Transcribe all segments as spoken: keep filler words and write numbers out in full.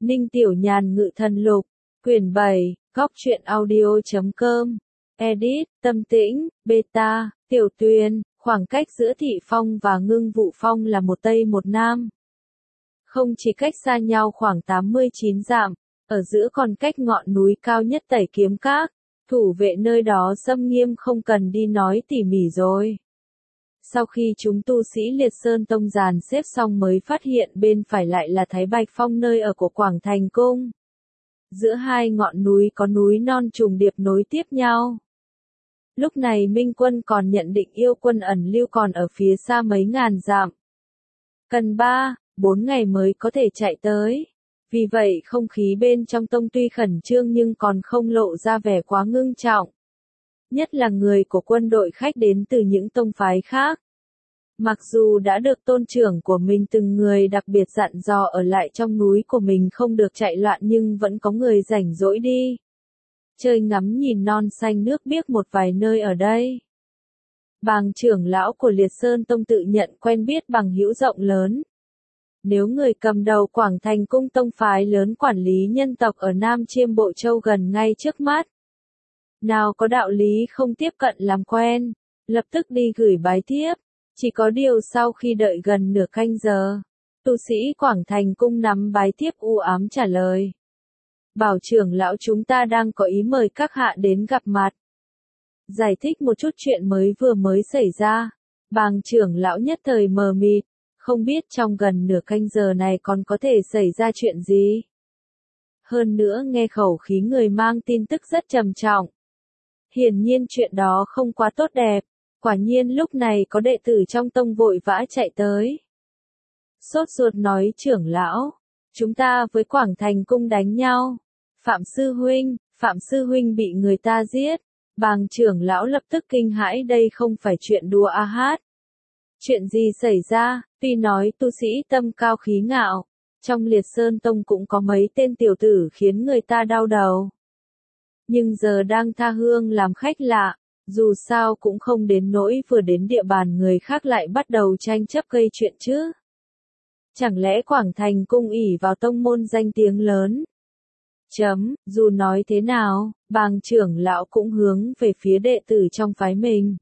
Ninh Tiểu Nhàn Ngự Thần Lục, quyển bảy, góc truyện audio chấm com, edit, Tâm Tĩnh, beta, Tiểu Tuyền, khoảng cách giữa Thị Phong và Ngưng Vụ Phong là một Tây một Nam. Không chỉ cách xa nhau khoảng tám mươi chín dặm, ở giữa còn cách ngọn núi cao nhất Tẩy Kiếm Các, thủ vệ nơi đó xâm nghiêm không cần đi nói tỉ mỉ rồi. Sau khi chúng tu sĩ Liệt Sơn Tông dàn xếp xong mới phát hiện bên phải lại là Thái Bạch Phong nơi ở của Quảng Thành Cung. Giữa hai ngọn núi có núi non trùng điệp nối tiếp nhau. Lúc này Minh Quân còn nhận định yêu quân ẩn lưu còn ở phía xa mấy ngàn dặm. Cần ba, bốn ngày mới có thể chạy tới. Vì vậy không khí bên trong tông tuy khẩn trương nhưng còn không lộ ra vẻ quá ngưng trọng. Nhất là người của quân đội khách đến từ những tông phái khác. Mặc dù đã được tôn trưởng của mình từng người đặc biệt dặn dò ở lại trong núi của mình không được chạy loạn nhưng vẫn có người rảnh rỗi đi. Chơi ngắm nhìn non xanh nước biếc một vài nơi ở đây. Bàng trưởng lão của Liệt Sơn Tông tự nhận quen biết bằng hữu rộng lớn. Nếu người cầm đầu Quảng Thành Cung tông phái lớn quản lý nhân tộc ở Nam Chiêm Bộ Châu gần ngay trước mắt. Nào có đạo lý không tiếp cận làm quen, lập tức đi gửi bái thiếp. Chỉ có điều sau khi đợi gần nửa canh giờ, tu sĩ Quảng Thành Cung nắm bái thiếp u ám trả lời. Bảo trưởng lão chúng ta đang có ý mời các hạ đến gặp mặt. Giải thích một chút chuyện mới vừa mới xảy ra, bàng trưởng lão nhất thời mờ mịt, không biết trong gần nửa canh giờ này còn có thể xảy ra chuyện gì. Hơn nữa nghe khẩu khí người mang tin tức rất trầm trọng. Hiển nhiên chuyện đó không quá tốt đẹp. Quả nhiên lúc này có đệ tử trong tông vội vã chạy tới. Sốt ruột nói trưởng lão, chúng ta với Quảng Thành Cung đánh nhau. Phạm sư huynh, Phạm sư huynh bị người ta giết. Bàng trưởng lão lập tức kinh hãi đây không phải chuyện đùa a hát. Chuyện gì xảy ra, tuy nói tu sĩ tâm cao khí ngạo, trong Liệt Sơn Tông cũng có mấy tên tiểu tử khiến người ta đau đầu. Nhưng giờ đang tha hương làm khách lạ. Dù sao cũng không đến nỗi vừa đến địa bàn người khác lại bắt đầu tranh chấp gây chuyện chứ. Chẳng lẽ Quảng Thành Cung ỷ vào tông môn danh tiếng lớn? Chấm, dù nói thế nào, bàng trưởng lão cũng hướng về phía đệ tử trong phái mình.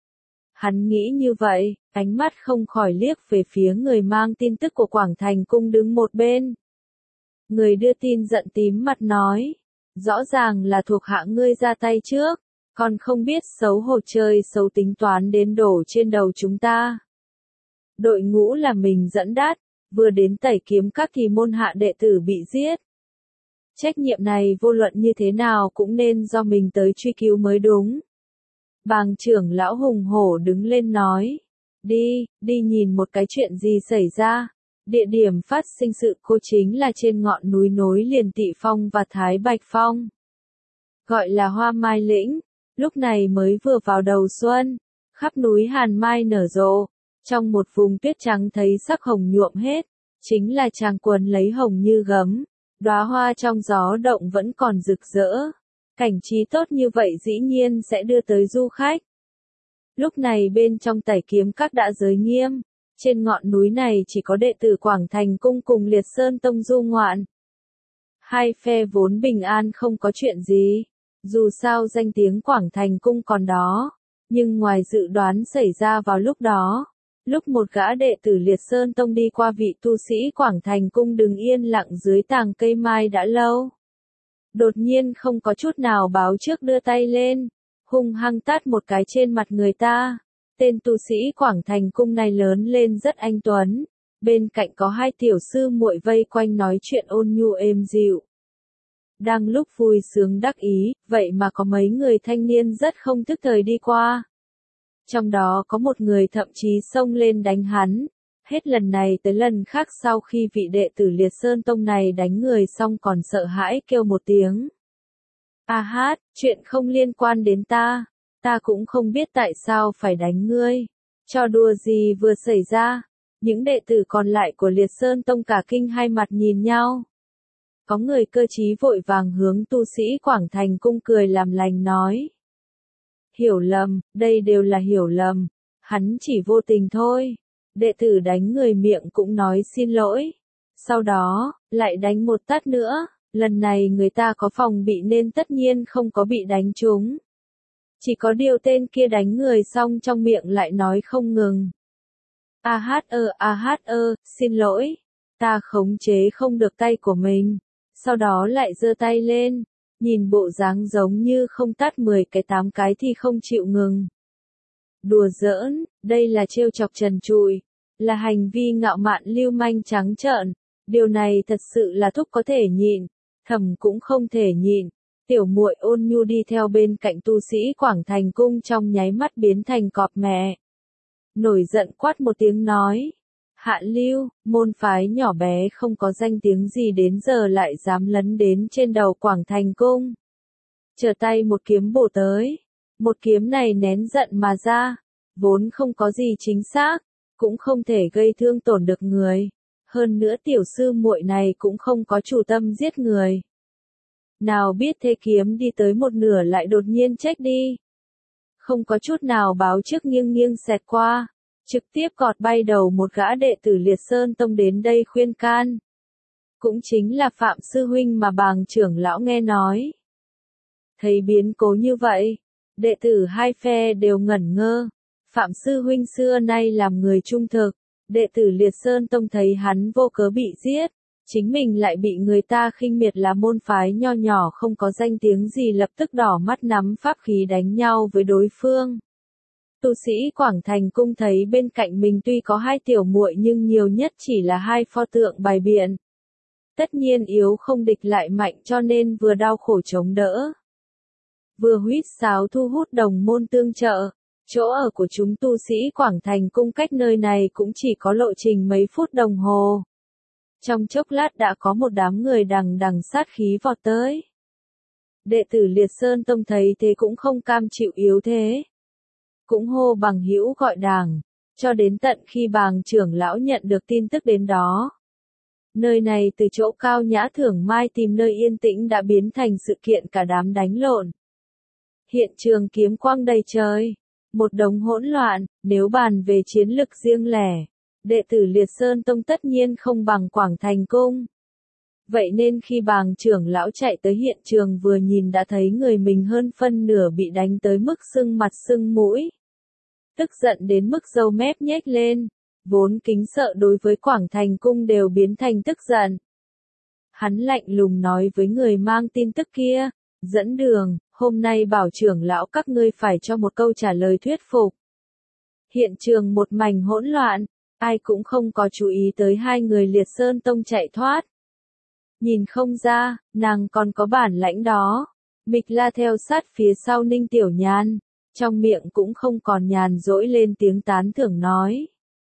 Hắn nghĩ như vậy, ánh mắt không khỏi liếc về phía người mang tin tức của Quảng Thành Cung đứng một bên. Người đưa tin giận tím mặt nói, rõ ràng là thuộc hạ ngươi ra tay trước. Còn không biết xấu hổ chơi xấu tính toán đến đổ trên đầu chúng ta. Đội ngũ là mình dẫn dắt, vừa đến Tẩy Kiếm Các thì môn hạ đệ tử bị giết. Trách nhiệm này vô luận như thế nào cũng nên do mình tới truy cứu mới đúng. Bàng trưởng lão hùng hổ đứng lên nói, đi, đi nhìn một cái chuyện gì xảy ra. Địa điểm phát sinh sự cố chính là trên ngọn núi nối liền Thị Phong và Thái Bạch Phong. Gọi là Hoa Mai Lĩnh. Lúc này mới vừa vào đầu xuân, khắp núi hàn mai nở rộ, trong một vùng tuyết trắng thấy sắc hồng nhuộm hết, chính là tràng quần lấy hồng như gấm, đóa hoa trong gió động vẫn còn rực rỡ. Cảnh trí tốt như vậy dĩ nhiên sẽ đưa tới du khách. Lúc này bên trong Tẩy Kiếm Các đã giới nghiêm, trên ngọn núi này chỉ có đệ tử Quảng Thành Cung cùng Liệt Sơn Tông du ngoạn. Hai phe vốn bình an không có chuyện gì. Dù sao danh tiếng Quảng Thành Cung còn đó, nhưng ngoài dự đoán xảy ra vào lúc đó, lúc một gã đệ tử Liệt Sơn Tông đi qua vị tu sĩ Quảng Thành Cung đứng yên lặng dưới tàng cây mai đã lâu. Đột nhiên không có chút nào báo trước đưa tay lên, hung hăng tát một cái trên mặt người ta. Tên tu sĩ Quảng Thành Cung này lớn lên rất anh tuấn, bên cạnh có hai tiểu sư muội vây quanh nói chuyện ôn nhu êm dịu. Đang lúc vui sướng đắc ý, vậy mà có mấy người thanh niên rất không thức thời đi qua. Trong đó có một người thậm chí xông lên đánh hắn. Hết lần này tới lần khác sau khi vị đệ tử Liệt Sơn Tông này đánh người xong còn sợ hãi kêu một tiếng. A hát, chuyện không liên quan đến ta. Ta cũng không biết tại sao phải đánh ngươi. Trò đùa gì vừa xảy ra. Những đệ tử còn lại của Liệt Sơn Tông cả kinh hai mặt nhìn nhau. Có người cơ trí vội vàng hướng tu sĩ Quảng Thành Cung cười làm lành nói. Hiểu lầm, đây đều là hiểu lầm. Hắn chỉ vô tình thôi. Đệ tử đánh người miệng cũng nói xin lỗi. Sau đó, lại đánh một tát nữa, lần này người ta có phòng bị nên tất nhiên không có bị đánh trúng. Chỉ có điều tên kia đánh người xong trong miệng lại nói không ngừng. A hát ơ a hát ơ, xin lỗi, ta khống chế không được tay của mình. Sau đó lại giơ tay lên, nhìn bộ dáng giống như không tát mười cái tám cái thì không chịu ngừng. Đùa giỡn, đây là trêu chọc trần trụi, là hành vi ngạo mạn lưu manh trắng trợn, điều này thật sự là Thúc có thể nhịn, Thẩm cũng không thể nhịn. Tiểu muội ôn nhu đi theo bên cạnh tu sĩ Quảng Thành Cung trong nháy mắt biến thành cọp mẹ. Nổi giận quát một tiếng nói. Hạ Lưu, môn phái nhỏ bé không có danh tiếng gì đến giờ lại dám lấn đến trên đầu Quảng Thành Cung. Trở tay một kiếm bổ tới. Một kiếm này nén giận mà ra. Vốn không có gì chính xác. Cũng không thể gây thương tổn được người. Hơn nữa tiểu sư muội này cũng không có chủ tâm giết người. Nào biết thế kiếm đi tới một nửa lại đột nhiên chết đi. Không có chút nào báo trước nghiêng nghiêng xẹt qua. Trực tiếp cọt bay đầu một gã đệ tử Liệt Sơn Tông đến đây khuyên can. Cũng chính là Phạm Sư Huynh mà bàng trưởng lão nghe nói. Thấy biến cố như vậy, đệ tử hai phe đều ngẩn ngơ. Phạm Sư Huynh xưa nay làm người trung thực, đệ tử Liệt Sơn Tông thấy hắn vô cớ bị giết. Chính mình lại bị người ta khinh miệt là môn phái nho nhỏ không có danh tiếng gì lập tức đỏ mắt nắm pháp khí đánh nhau với đối phương. Tu sĩ Quảng Thành Cung thấy bên cạnh mình tuy có hai tiểu muội nhưng nhiều nhất chỉ là hai pho tượng bài biện. Tất nhiên yếu không địch lại mạnh cho nên vừa đau khổ chống đỡ. Vừa huýt sáo thu hút đồng môn tương trợ. Chỗ ở của chúng tu sĩ Quảng Thành Cung cách nơi này cũng chỉ có lộ trình mấy phút đồng hồ. Trong chốc lát đã có một đám người đằng đằng sát khí vọt tới. Đệ tử Liệt Sơn Tông thấy thế cũng không cam chịu yếu thế. Cũng hô bằng hữu gọi đảng, cho đến tận khi bàng trưởng lão nhận được tin tức đến đó. Nơi này từ chỗ cao nhã thưởng mai tìm nơi yên tĩnh đã biến thành sự kiện cả đám đánh lộn. Hiện trường kiếm quang đầy trời, một đống hỗn loạn, nếu bàn về chiến lực riêng lẻ. Đệ tử Liệt Sơn Tông tất nhiên không bằng Quảng Thành Cung. Vậy nên khi bàng trưởng lão chạy tới hiện trường vừa nhìn đã thấy người mình hơn phân nửa bị đánh tới mức sưng mặt sưng mũi. Tức giận đến mức râu mép nhếch lên, vốn kính sợ đối với Quảng Thành Cung đều biến thành tức giận. Hắn lạnh lùng nói với người mang tin tức kia, dẫn đường, hôm nay bảo trưởng lão các ngươi phải cho một câu trả lời thuyết phục. Hiện trường một mảnh hỗn loạn. Ai cũng không có chú ý tới hai người Liệt Sơn Tông chạy thoát. Nhìn không ra, nàng còn có bản lãnh đó. Mịch La theo sát phía sau Ninh Tiểu Nhan, trong miệng cũng không còn nhàn dỗi lên tiếng tán thưởng nói.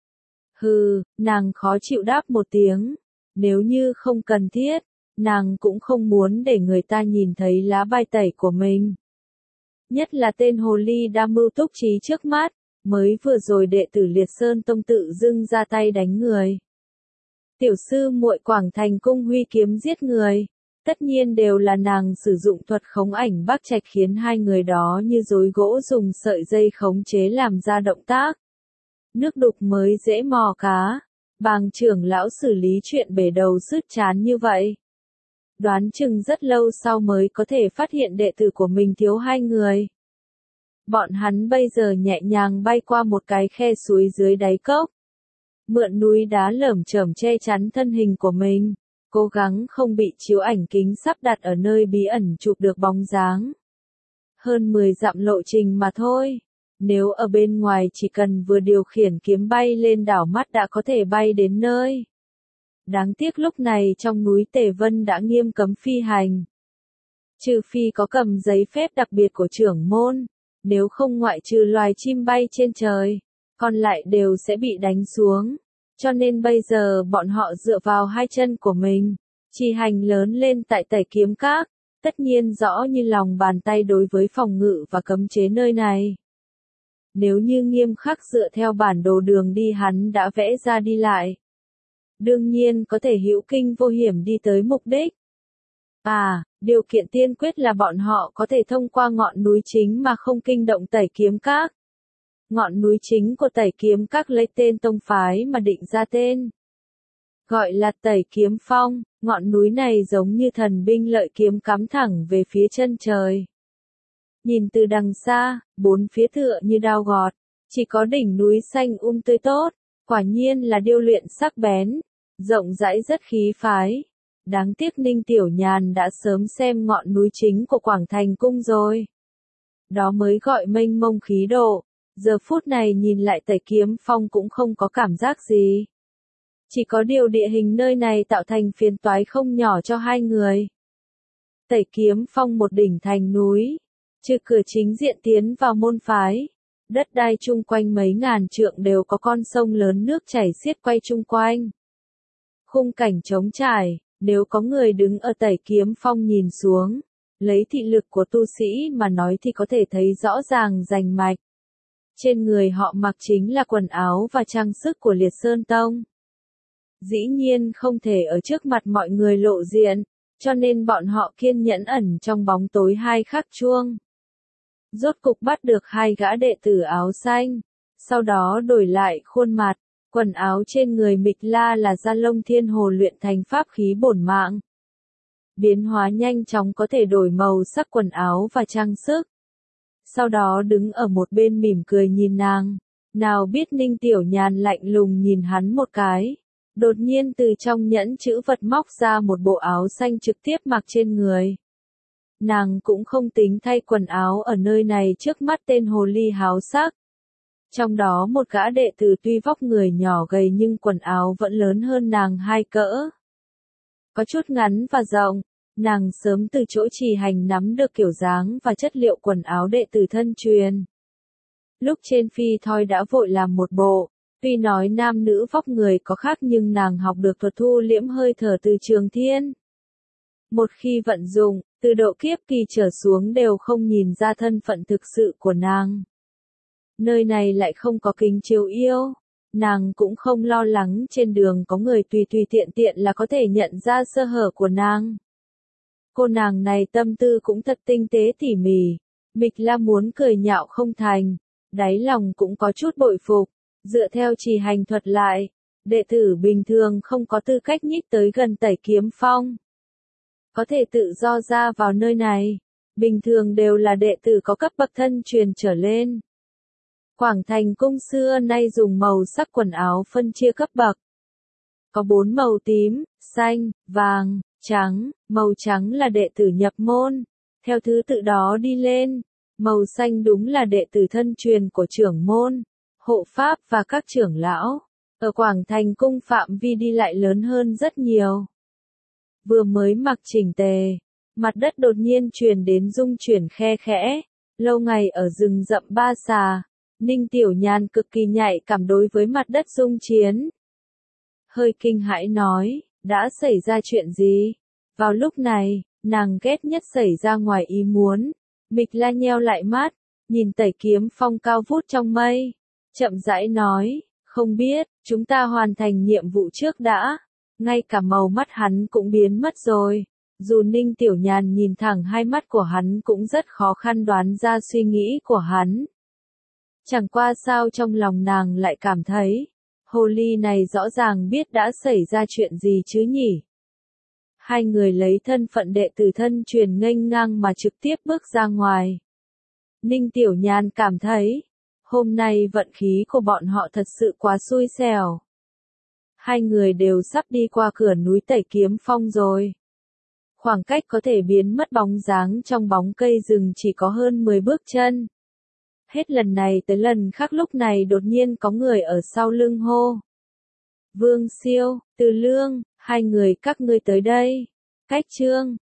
Hừ, nàng khó chịu đáp một tiếng. Nếu như không cần thiết, nàng cũng không muốn để người ta nhìn thấy lá bài tẩy của mình. Nhất là tên hồ ly đa mưu túc trí trước mắt. Mới vừa rồi đệ tử Liệt Sơn Tông tự dưng ra tay đánh người. Tiểu sư muội Quảng Thành Cung huy kiếm giết người. Tất nhiên đều là nàng sử dụng thuật khống ảnh bác trạch khiến hai người đó như rối gỗ dùng sợi dây khống chế làm ra động tác. Nước đục mới dễ mò cá. Bàng trưởng lão xử lý chuyện bể đầu sứt chán như vậy. Đoán chừng rất lâu sau mới có thể phát hiện đệ tử của mình thiếu hai người. Bọn hắn bây giờ nhẹ nhàng bay qua một cái khe suối dưới đáy cốc. Mượn núi đá lởm chởm che chắn thân hình của mình. Cố gắng không bị chiếu ảnh kính sắp đặt ở nơi bí ẩn chụp được bóng dáng. Hơn mười dặm lộ trình mà thôi. Nếu ở bên ngoài chỉ cần vừa điều khiển kiếm bay lên đảo mắt đã có thể bay đến nơi. Đáng tiếc lúc này trong núi Tề Vân đã nghiêm cấm phi hành. Trừ phi có cầm giấy phép đặc biệt của trưởng môn. Nếu không ngoại trừ loài chim bay trên trời, còn lại đều sẽ bị đánh xuống. Cho nên bây giờ bọn họ dựa vào hai chân của mình, chỉ hành lớn lên tại Tẩy Kiếm Các, tất nhiên rõ như lòng bàn tay đối với phòng ngự và cấm chế nơi này. Nếu như nghiêm khắc dựa theo bản đồ đường đi hắn đã vẽ ra đi lại, đương nhiên có thể hữu kinh vô hiểm đi tới mục đích. À, điều kiện tiên quyết là bọn họ có thể thông qua ngọn núi chính mà không kinh động Tẩy Kiếm Các. Ngọn núi chính của Tẩy Kiếm Các lấy tên tông phái mà định ra tên. gọi là Tẩy Kiếm Phong, ngọn núi này giống như thần binh lợi kiếm cắm thẳng về phía chân trời. Nhìn từ đằng xa, bốn phía tựa như đao gọt, chỉ có đỉnh núi xanh um tươi tốt, quả nhiên là điêu luyện sắc bén, rộng rãi rất khí phái. Đáng tiếc Ninh Tiểu Nhàn đã sớm xem ngọn núi chính của Quảng Thành Cung rồi. Đó mới gọi mênh mông khí độ, giờ phút này nhìn lại Tẩy Kiếm Phong cũng không có cảm giác gì. Chỉ có điều địa hình nơi này tạo thành phiền toái không nhỏ cho hai người. Tẩy Kiếm Phong một đỉnh thành núi, trừ cửa chính diện tiến vào môn phái, đất đai chung quanh mấy ngàn trượng đều có con sông lớn nước chảy xiết quay chung quanh. Khung cảnh trống trải, nếu có người đứng ở Tẩy Kiếm Phong nhìn xuống, lấy thị lực của tu sĩ mà nói thì có thể thấy rõ ràng rành mạch. Trên người họ mặc chính là quần áo và trang sức của Liệt Sơn Tông. Dĩ nhiên không thể ở trước mặt mọi người lộ diện, cho nên bọn họ kiên nhẫn ẩn trong bóng tối hai khắc chuông. Rốt cục bắt được hai gã đệ tử áo xanh, sau đó đổi lại khuôn mặt, quần áo trên người Mịch La là da lông thiên hồ luyện thành pháp khí bổn mạng. Biến hóa nhanh chóng có thể đổi màu sắc quần áo và trang sức. Sau đó đứng ở một bên mỉm cười nhìn nàng, nào biết Ninh Tiểu Nhàn lạnh lùng nhìn hắn một cái. Đột nhiên từ trong nhẫn chữ vật móc ra một bộ áo xanh trực tiếp mặc trên người. Nàng cũng không tính thay quần áo ở nơi này trước mắt tên hồ ly háo sắc. Trong đó một gã đệ tử tuy vóc người nhỏ gầy nhưng quần áo vẫn lớn hơn nàng hai cỡ. Có chút ngắn và rộng, nàng sớm từ chỗ trì hành nắm được kiểu dáng và chất liệu quần áo đệ tử thân truyền. Lúc trên phi thoi đã vội làm một bộ. Tuy nói nam nữ vóc người có khác nhưng nàng học được thuật thu liễm hơi thở từ Trường Thiên. Một khi vận dụng, từ độ kiếp kỳ trở xuống đều không nhìn ra thân phận thực sự của nàng. Nơi này lại không có kính chiếu yêu, nàng cũng không lo lắng trên đường có người tùy tùy tiện tiện là có thể nhận ra sơ hở của nàng. Cô nàng này tâm tư cũng thật tinh tế tỉ mỉ, Mịch La muốn cười nhạo không thành, đáy lòng cũng có chút bội phục. Dựa theo trì hành thuật lại, đệ tử bình thường không có tư cách nhích tới gần Tẩy Kiếm Phong. Có thể tự do ra vào nơi này, bình thường đều là đệ tử có cấp bậc thân truyền trở lên. Quảng Thành Cung xưa nay dùng màu sắc quần áo phân chia cấp bậc. Có bốn màu tím, xanh, vàng, trắng, màu trắng là đệ tử nhập môn, theo thứ tự đó đi lên, màu xanh đúng là đệ tử thân truyền của trưởng môn. Hộ pháp và các trưởng lão, ở Quảng Thành Cung phạm vi đi lại lớn hơn rất nhiều. Vừa mới mặc chỉnh tề, mặt đất đột nhiên truyền đến rung chuyển khe khẽ, lâu ngày ở rừng rậm Ba Xà, Ninh Tiểu Nhàn cực kỳ nhạy cảm đối với mặt đất rung chiến. Hơi kinh hãi nói, đã xảy ra chuyện gì? Vào lúc này, nàng ghét nhất xảy ra ngoài ý muốn. Mịch La nheo lại mắt, nhìn Tẩy Kiếm Phong cao vút trong mây. Chậm rãi nói, không biết, chúng ta hoàn thành nhiệm vụ trước đã. Ngay cả màu mắt hắn cũng biến mất rồi. Dù Ninh Tiểu Nhàn nhìn thẳng hai mắt của hắn cũng rất khó khăn đoán ra suy nghĩ của hắn. Chẳng qua sao trong lòng nàng lại cảm thấy, hồ ly này rõ ràng biết đã xảy ra chuyện gì chứ nhỉ. Hai người lấy thân phận đệ tử thân truyền nghênh ngang mà trực tiếp bước ra ngoài. Ninh Tiểu Nhàn cảm thấy, hôm nay vận khí của bọn họ thật sự quá xui xẻo. Hai người đều sắp đi qua cửa núi Tẩy Kiếm Phong rồi. Khoảng cách có thể biến mất bóng dáng trong bóng cây rừng chỉ có hơn mười bước chân. Hết lần này tới lần khác lúc này đột nhiên có người ở sau lưng hô. Vương Siêu, Từ Lương, hai người các ngươi tới đây. Cách Trương,